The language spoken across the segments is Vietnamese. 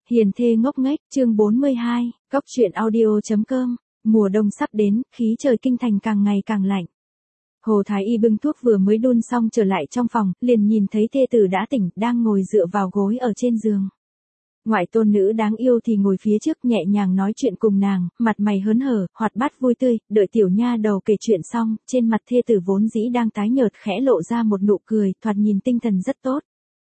Hiền thê ngốc nghếch, chương 42, Cóc truyện audio.com, mùa đông sắp đến, khí trời kinh thành càng ngày càng lạnh. Hồ Thái Y bưng thuốc vừa mới đun xong trở lại trong phòng, liền nhìn thấy thê tử đã tỉnh, đang ngồi dựa vào gối ở trên giường. Ngoại tôn nữ đáng yêu thì ngồi phía trước nhẹ nhàng nói chuyện cùng nàng, mặt mày hớn hở, hoạt bát vui tươi, đợi tiểu nha đầu kể chuyện xong, trên mặt thê tử vốn dĩ đang tái nhợt khẽ lộ ra một nụ cười, thoạt nhìn tinh thần rất tốt.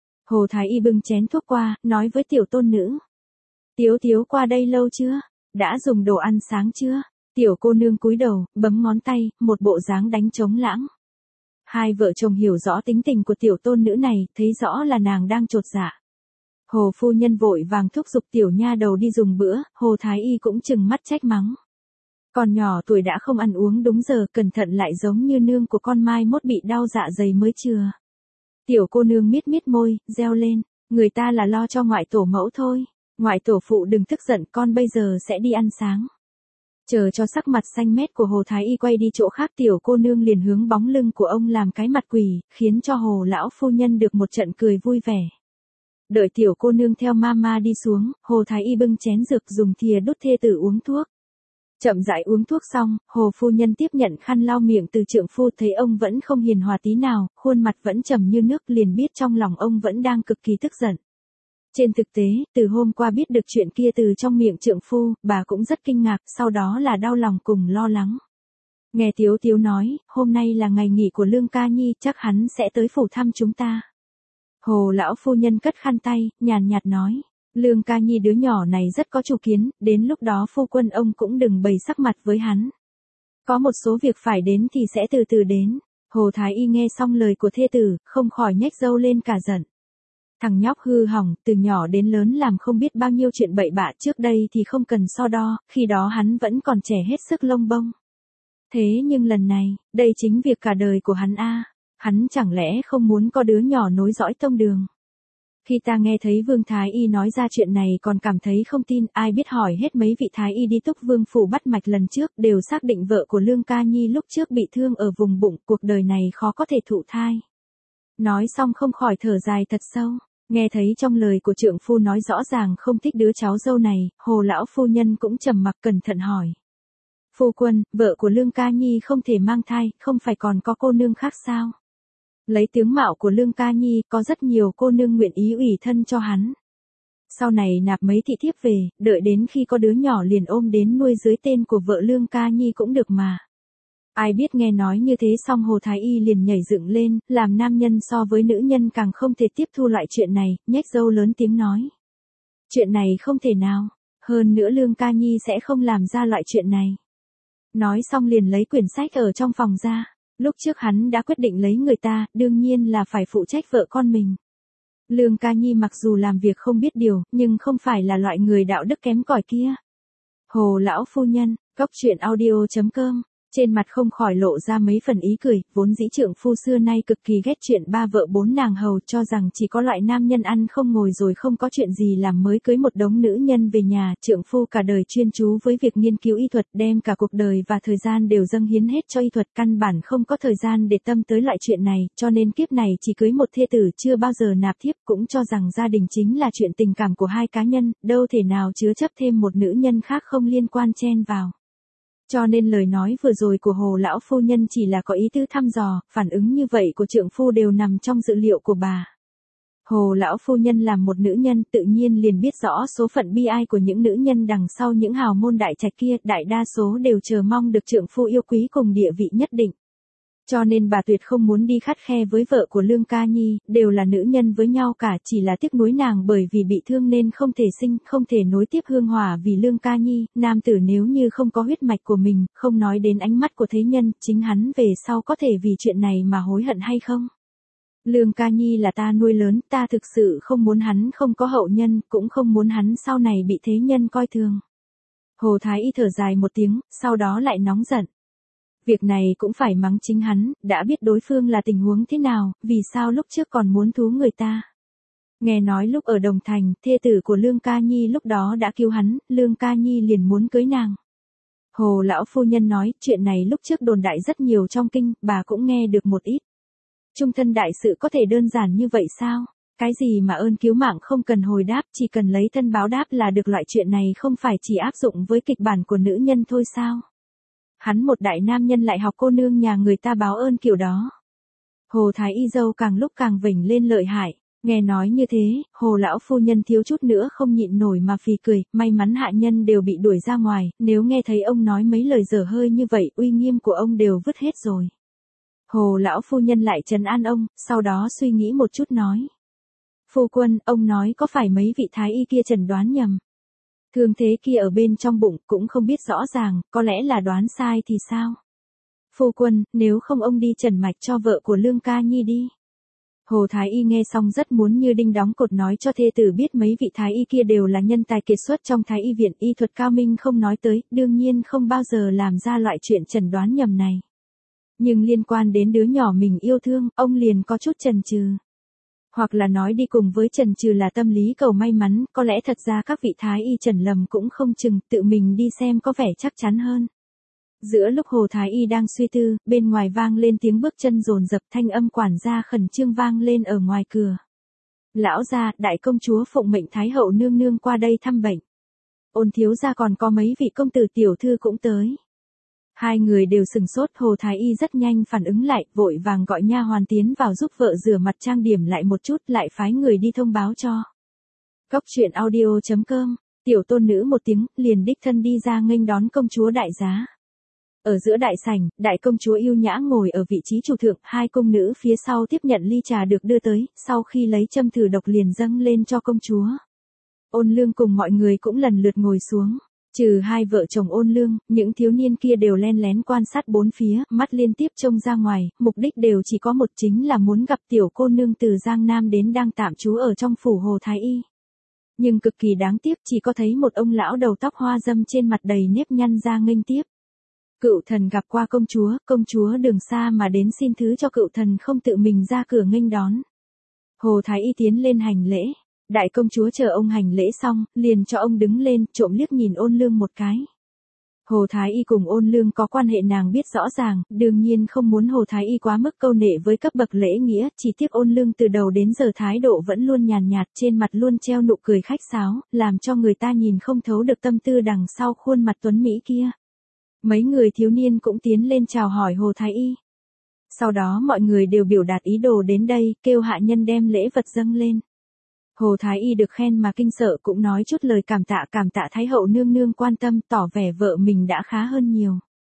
Hồ Thái Y bưng chén thuốc qua, nói với tiểu tôn nữ. Tiếu tiếu qua đây lâu chưa? Đã dùng đồ ăn sáng chưa? Tiểu cô nương cúi đầu, bấm ngón tay, một bộ dáng đánh trống lãng. Hai vợ chồng hiểu rõ tính tình của tiểu tôn nữ này, thấy rõ là nàng đang chột dạ. Hồ phu nhân vội vàng thúc giục tiểu nha đầu đi dùng bữa, Hồ Thái Y cũng chừng mắt trách mắng. Còn nhỏ tuổi đã không ăn uống đúng giờ, cẩn thận lại giống như nương của con mai mốt bị đau dạ dày mới chừa. Tiểu cô nương miết miết môi, reo lên, người ta là lo cho ngoại tổ mẫu thôi. Ngoại tổ phụ đừng tức giận, con bây giờ sẽ đi ăn sáng. Chờ cho sắc mặt xanh mét của Hồ Thái Y quay đi chỗ khác, tiểu cô nương liền hướng bóng lưng của ông làm cái mặt quỷ, khiến cho Hồ lão phu nhân được một trận cười vui vẻ. Đợi tiểu cô nương theo mama đi xuống, Hồ Thái Y bưng chén dược dùng thìa đút thê tử uống thuốc. Chậm rãi uống thuốc xong, Hồ phu nhân tiếp nhận khăn lau miệng từ trượng phu, thấy ông vẫn không hiền hòa tí nào, khuôn mặt vẫn trầm như nước, liền biết trong lòng ông vẫn đang cực kỳ tức giận. Trên thực tế, từ hôm qua biết được chuyện kia từ trong miệng trượng phu, bà cũng rất kinh ngạc, sau đó là đau lòng cùng lo lắng. Nghe Tiếu Tiếu nói, hôm nay là ngày nghỉ của Lương Ca Nhi, chắc hắn sẽ tới phủ thăm chúng ta. Hồ lão phu nhân cất khăn tay, nhàn nhạt nói, Lương Ca Nhi đứa nhỏ này rất có chủ kiến, đến lúc đó phu quân ông cũng đừng bày sắc mặt với hắn. Có một số việc phải đến thì sẽ từ từ đến. Hồ Thái Y nghe xong lời của thê tử, không khỏi nhếch râu lên cả giận. Thằng nhóc hư hỏng, từ nhỏ đến lớn làm không biết bao nhiêu chuyện bậy bạ, trước đây thì không cần so đo, khi đó hắn vẫn còn trẻ hết sức lông bông. Thế nhưng lần này, đây chính việc cả đời của hắn a. Hắn chẳng lẽ không muốn có đứa nhỏ nối dõi tông đường. Khi ta nghe thấy Vương Thái Y nói ra chuyện này còn cảm thấy không tin, ai biết hỏi hết mấy vị Thái Y đi túc vương phủ bắt mạch lần trước, đều xác định vợ của Lương Ca Nhi lúc trước bị thương ở vùng bụng, cuộc đời này khó có thể thụ thai. Nói xong không khỏi thở dài thật sâu. Nghe thấy trong lời của trượng phu nói rõ ràng không thích đứa cháu dâu này, Hồ lão phu nhân cũng trầm mặc cẩn thận hỏi. Phu quân, vợ của Lương Ca Nhi không thể mang thai, không phải còn có cô nương khác sao? Lấy tướng mạo của Lương Ca Nhi, có rất nhiều cô nương nguyện ý ủy thân cho hắn. Sau này nạp mấy thị thiếp về, đợi đến khi có đứa nhỏ liền ôm đến nuôi dưới tên của vợ Lương Ca Nhi cũng được mà. Ai biết nghe nói như thế xong Hồ Thái Y liền nhảy dựng lên, làm nam nhân so với nữ nhân càng không thể tiếp thu loại chuyện này, nhếch râu lớn tiếng nói. Chuyện này không thể nào, hơn nữa Lương Ca Nhi sẽ không làm ra loại chuyện này. Nói xong liền lấy quyển sách ở trong phòng ra, lúc trước hắn đã quyết định lấy người ta, đương nhiên là phải phụ trách vợ con mình. Lương Ca Nhi mặc dù làm việc không biết điều, nhưng không phải là loại người đạo đức kém cỏi kia. Hồ lão phu nhân, Cóc truyện audio.com. Trên mặt không khỏi lộ ra mấy phần ý cười, vốn dĩ trượng phu xưa nay cực kỳ ghét chuyện ba vợ bốn nàng hầu, cho rằng chỉ có loại nam nhân ăn không ngồi rồi không có chuyện gì làm mới cưới một đống nữ nhân về nhà. Trượng phu cả đời chuyên chú với việc nghiên cứu y thuật, đem cả cuộc đời và thời gian đều dâng hiến hết cho y thuật, căn bản không có thời gian để tâm tới loại chuyện này, cho nên kiếp này chỉ cưới một thê tử, chưa bao giờ nạp thiếp, cũng cho rằng gia đình chính là chuyện tình cảm của hai cá nhân, đâu thể nào chứa chấp thêm một nữ nhân khác không liên quan chen vào. Cho nên lời nói vừa rồi của Hồ lão phu nhân chỉ là có ý tứ thăm dò, phản ứng như vậy của trượng phu đều nằm trong dự liệu của bà. Hồ lão phu nhân làm một nữ nhân tự nhiên liền biết rõ số phận bi ai của những nữ nhân đằng sau những hào môn đại trạch kia, đại đa số đều chờ mong được trượng phu yêu quý cùng địa vị nhất định. Cho nên bà tuyệt không muốn đi khắt khe với vợ của Lương Ca Nhi, đều là nữ nhân với nhau cả, chỉ là tiếc nuối nàng bởi vì bị thương nên không thể sinh, không thể nối tiếp hương hỏa vì Lương Ca Nhi, nam tử nếu như không có huyết mạch của mình, không nói đến ánh mắt của thế nhân, chính hắn về sau có thể vì chuyện này mà hối hận hay không? Lương Ca Nhi là ta nuôi lớn, ta thực sự không muốn hắn không có hậu nhân, cũng không muốn hắn sau này bị thế nhân coi thường. Hồ Thái Y thở dài một tiếng, sau đó lại nóng giận. Việc này cũng phải mắng chính hắn, đã biết đối phương là tình huống thế nào, vì sao lúc trước còn muốn thú người ta. Nghe nói lúc ở Đồng Thành, thê tử của Lương Ca Nhi lúc đó đã cứu hắn, Lương Ca Nhi liền muốn cưới nàng. Hồ lão phu nhân nói, chuyện này lúc trước đồn đại rất nhiều trong kinh, bà cũng nghe được một ít. Trung thân đại sự có thể đơn giản như vậy sao? Cái gì mà ơn cứu mạng không cần hồi đáp, chỉ cần lấy thân báo đáp là được, loại chuyện này không phải chỉ áp dụng với kịch bản của nữ nhân thôi sao? Hắn một đại nam nhân lại học cô nương nhà người ta báo ơn kiểu đó. Hồ Thái Y dâu càng lúc càng vểnh lên lợi hại. Nghe nói như thế, Hồ lão phu nhân thiếu chút nữa không nhịn nổi mà phì cười, may mắn hạ nhân đều bị đuổi ra ngoài, nếu nghe thấy ông nói mấy lời dở hơi như vậy, uy nghiêm của ông đều vứt hết rồi. Hồ lão phu nhân lại trấn an ông, sau đó suy nghĩ một chút nói. Phu quân, ông nói có phải mấy vị thái y kia chẩn đoán nhầm? Thương thế kia ở bên trong bụng cũng không biết rõ ràng, có lẽ là đoán sai thì sao? Phu quân, nếu không ông đi trần mạch cho vợ của Lương Ca Nhi đi. Hồ Thái Y nghe xong rất muốn như đinh đóng cột nói cho thê tử biết mấy vị thái y kia đều là nhân tài kiệt xuất trong thái y viện, y thuật cao minh không nói tới, đương nhiên không bao giờ làm ra loại chuyện chẩn đoán nhầm này. Nhưng liên quan đến đứa nhỏ mình yêu thương, ông liền có chút chần chừ. Hoặc là nói đi cùng với chần chừ là tâm lý cầu may mắn, có lẽ thật ra các vị thái y chẩn lầm cũng không chừng, tự mình đi xem có vẻ chắc chắn hơn. Giữa lúc Hồ Thái Y đang suy tư, bên ngoài vang lên tiếng bước chân dồn dập, thanh âm quản gia khẩn trương vang lên ở ngoài cửa. Lão gia, đại công chúa phụng mệnh Thái hậu nương nương qua đây thăm bệnh. Ôn thiếu gia còn có mấy vị công tử tiểu thư cũng tới. Hai người đều sừng sốt, Hồ Thái Y rất nhanh phản ứng lại, vội vàng gọi nha hoàn tiến vào giúp vợ rửa mặt trang điểm lại một chút, lại phái người đi thông báo cho. Góc truyện audio.com, tiểu tôn nữ một tiếng, liền đích thân đi ra nghênh đón công chúa đại giá. Ở giữa đại sảnh, đại công chúa yêu nhã ngồi ở vị trí chủ thượng, hai cung nữ phía sau tiếp nhận ly trà được đưa tới, sau khi lấy châm thử độc liền dâng lên cho công chúa. Ôn Lương cùng mọi người cũng lần lượt ngồi xuống. Trừ hai vợ chồng Ôn Lương, những thiếu niên kia đều len lén quan sát bốn phía, mắt liên tiếp trông ra ngoài, mục đích đều chỉ có một, chính là muốn gặp tiểu cô nương từ Giang Nam đến đang tạm trú ở trong phủ Hồ Thái Y. Nhưng cực kỳ đáng tiếc, chỉ có thấy một ông lão đầu tóc hoa râm trên mặt đầy nếp nhăn ra nghênh tiếp. Cựu thần gặp qua công chúa đường xa mà đến, xin thứ cho cựu thần không tự mình ra cửa nghênh đón. Hồ Thái Y tiến lên hành lễ. Đại công chúa chờ ông hành lễ xong, liền cho ông đứng lên, trộm liếc nhìn Ôn Lương một cái. Hồ Thái Y cùng Ôn Lương có quan hệ nàng biết rõ ràng, đương nhiên không muốn Hồ Thái Y quá mức câu nệ với cấp bậc lễ nghĩa, chỉ tiếc Ôn Lương từ đầu đến giờ thái độ vẫn luôn nhàn nhạt, trên mặt luôn treo nụ cười khách sáo, làm cho người ta nhìn không thấu được tâm tư đằng sau khuôn mặt tuấn mỹ kia. Mấy người thiếu niên cũng tiến lên chào hỏi Hồ Thái Y. Sau đó mọi người đều biểu đạt ý đồ đến đây, kêu hạ nhân đem lễ vật dâng lên. Hồ Thái Y được khen mà kinh sợ, cũng nói chút lời cảm tạ Thái hậu nương nương quan tâm, tỏ vẻ vợ mình đã khá hơn nhiều.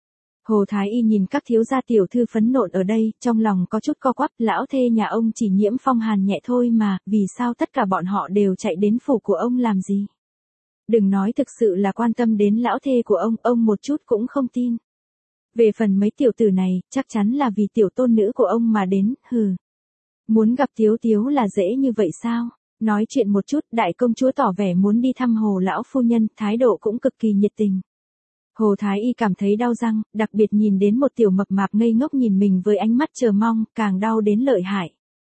Hồ Thái Y nhìn các thiếu gia tiểu thư phấn nộn ở đây, trong lòng có chút co quắp, lão thê nhà ông chỉ nhiễm phong hàn nhẹ thôi mà, vì sao tất cả bọn họ đều chạy đến phủ của ông làm gì? Đừng nói thực sự là quan tâm đến lão thê của ông một chút cũng không tin. Về phần mấy tiểu tử này, chắc chắn là vì tiểu tôn nữ của ông mà đến, hừ. Muốn gặp Tiếu Tiếu là dễ như vậy sao? Nói chuyện một chút, đại công chúa tỏ vẻ muốn đi thăm Hồ lão phu nhân, thái độ cũng cực kỳ nhiệt tình. Hồ Thái Y cảm thấy đau răng, đặc biệt nhìn đến một tiểu mập mạp ngây ngốc nhìn mình với ánh mắt chờ mong, càng đau đến lợi hại.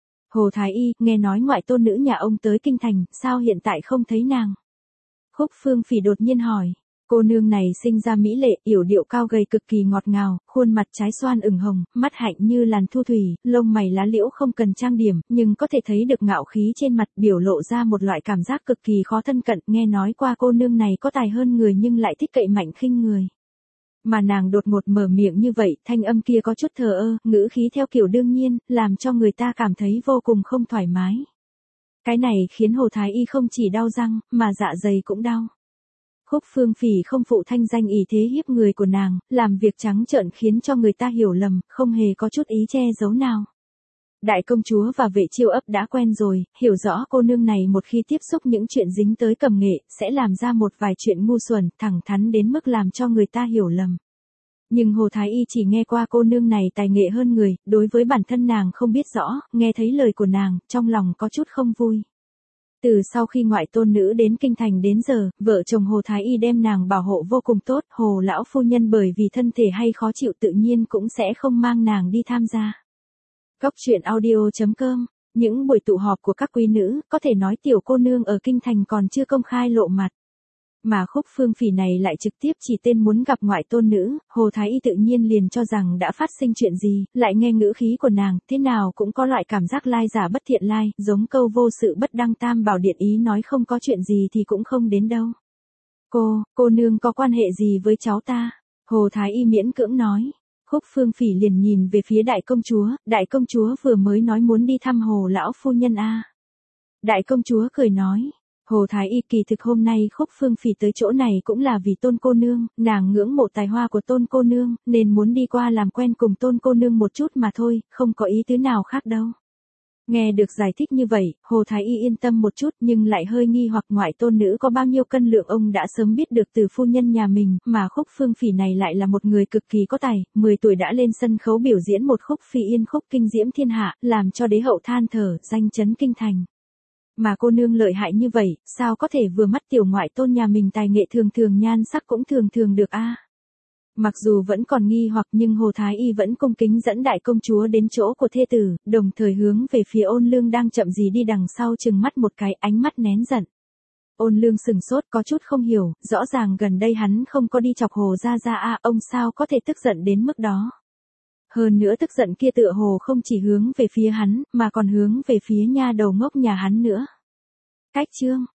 Hồ Thái Y, nghe nói ngoại tôn nữ nhà ông tới kinh thành, sao hiện tại không thấy nàng? Khúc Phương Phỉ đột nhiên hỏi. Cô nương này sinh ra mỹ lệ, yểu điệu cao gầy cực kỳ ngọt ngào, khuôn mặt trái xoan ửng hồng, mắt hạnh như làn thu thủy, lông mày lá liễu không cần trang điểm, nhưng có thể thấy được ngạo khí trên mặt, biểu lộ ra một loại cảm giác cực kỳ khó thân cận, nghe nói qua cô nương này có tài hơn người nhưng lại thích cậy mạnh khinh người. Mà nàng đột ngột mở miệng như vậy, thanh âm kia có chút thờ ơ, ngữ khí theo kiểu đương nhiên, làm cho người ta cảm thấy vô cùng không thoải mái. Cái này khiến Hồ Thái Y không chỉ đau răng, mà dạ dày cũng đau. Khúc Phương Phỉ không phụ thanh danh ỷ thế hiếp người của nàng, làm việc trắng trợn khiến cho người ta hiểu lầm, không hề có chút ý che giấu nào. Đại công chúa và vệ chiêu ấp đã quen rồi, hiểu rõ cô nương này một khi tiếp xúc những chuyện dính tới cầm nghệ, sẽ làm ra một vài chuyện ngu xuẩn, thẳng thắn đến mức làm cho người ta hiểu lầm. Nhưng Hồ Thái Y chỉ nghe qua cô nương này tài nghệ hơn người, đối với bản thân nàng không biết rõ, nghe thấy lời của nàng, trong lòng có chút không vui. Từ sau khi ngoại tôn nữ đến kinh thành đến giờ, vợ chồng Hồ Thái Y đem nàng bảo hộ vô cùng tốt, Hồ lão phu nhân bởi vì thân thể hay khó chịu tự nhiên cũng sẽ không mang nàng đi tham gia. Góc truyện audio.com, những buổi tụ họp của các quý nữ, có thể nói tiểu cô nương ở kinh thành còn chưa công khai lộ mặt. Mà Khúc Phương Phỉ này lại trực tiếp chỉ tên muốn gặp ngoại tôn nữ, Hồ Thái Y tự nhiên liền cho rằng đã phát sinh chuyện gì, lại nghe ngữ khí của nàng, thế nào cũng có loại cảm giác lai giả bất thiện lai, giống câu vô sự bất đăng tam bảo điện ý nói không có chuyện gì thì cũng không đến đâu. Cô nương có quan hệ gì với cháu ta? Hồ Thái Y miễn cưỡng nói. Khúc Phương Phỉ liền nhìn về phía đại công chúa vừa mới nói muốn đi thăm Hồ lão phu nhân a. Đại công chúa cười nói. Hồ Thái Y kỳ thực hôm nay Khúc Phương Phỉ tới chỗ này cũng là vì Tôn cô nương, nàng ngưỡng mộ tài hoa của Tôn cô nương, nên muốn đi qua làm quen cùng Tôn cô nương một chút mà thôi, không có ý tứ nào khác đâu. Nghe được giải thích như vậy, Hồ Thái Y yên tâm một chút nhưng lại hơi nghi hoặc ngoại tôn nữ có bao nhiêu cân lượng ông đã sớm biết được từ phu nhân nhà mình, mà Khúc Phương Phỉ này lại là một người cực kỳ có tài, 10 tuổi đã lên sân khấu biểu diễn một khúc phi yên khúc kinh diễm thiên hạ, làm cho đế hậu than thở, danh chấn kinh thành. Mà cô nương lợi hại như vậy, sao có thể vừa mắt tiểu ngoại tôn nhà mình tài nghệ thường thường nhan sắc cũng thường thường được a. Mặc dù vẫn còn nghi hoặc nhưng Hồ Thái Y vẫn cung kính dẫn đại công chúa đến chỗ của thê tử, đồng thời hướng về phía Ôn Lương đang chậm gì đi đằng sau chừng mắt một cái, ánh mắt nén giận. Ôn Lương sừng sốt có chút không hiểu, rõ ràng gần đây hắn không có đi chọc Hồ gia gia a, ông sao có thể tức giận đến mức đó. Hơn nữa tức giận kia tựa hồ không chỉ hướng về phía hắn, mà còn hướng về phía nha đầu ngốc nhà hắn nữa. Cách chương